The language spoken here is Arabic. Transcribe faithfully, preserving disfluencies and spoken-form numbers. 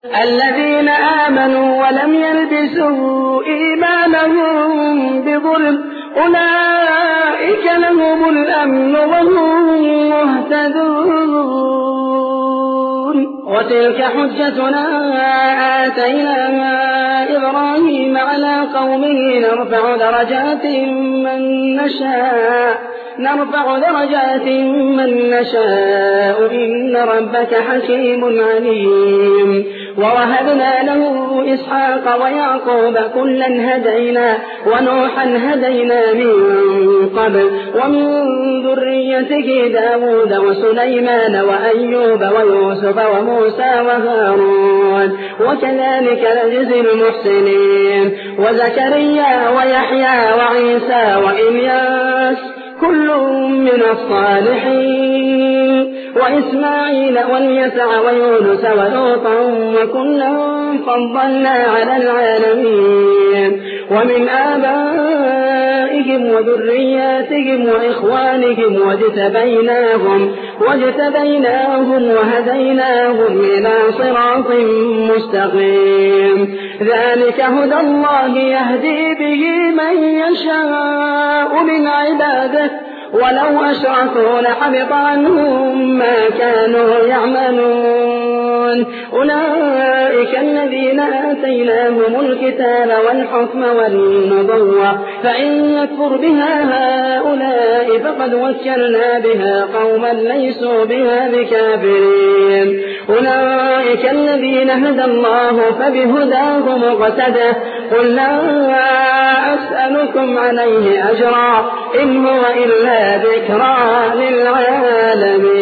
الذين آمنوا ولم يلبسوا إيمانهم بظلم أولئك لهم الأمن وهم مهتدون. وتلك حجتنا آتيناها إبراهيم على قومه نرفع درجات من نشاء نرفع درجات من نشاء إن ربك حكيم عليم. ووهبنا له إسحاق ويعقوب كلا هدينا ونوحا هدينا من قبل ومن ذريته داود وسليمان وأيوب ويوسف وموسى وهارون وكذلك نجزي المحسنين. وزكريا ويحيى وعيسى وإلياس كل من الصالحين وإسماعيل واليسع ويونس ولوطا وكلا فضلنا على العالمين. ومن آبائهم وذرياتهم وإخوانهم واجتبيناهم واجتبيناهم وهديناهم إلى صراط مستقيم. ذلك هدى الله يهدي به من يشاء من عباده ولو أشركوا لحبط عنهم ما كانوا يعملون. أولئك الذين آتيناهم الكتاب والحكم والنبوة فإن يكفر بها هؤلاء فقد وكلنا بها قوما ليسوا بها بكافرين. أولئك الذين هدى الله فبهداه مقتده. قل لا أسألكم عليه أجرا إن هو إلا ذكرى للعالمين.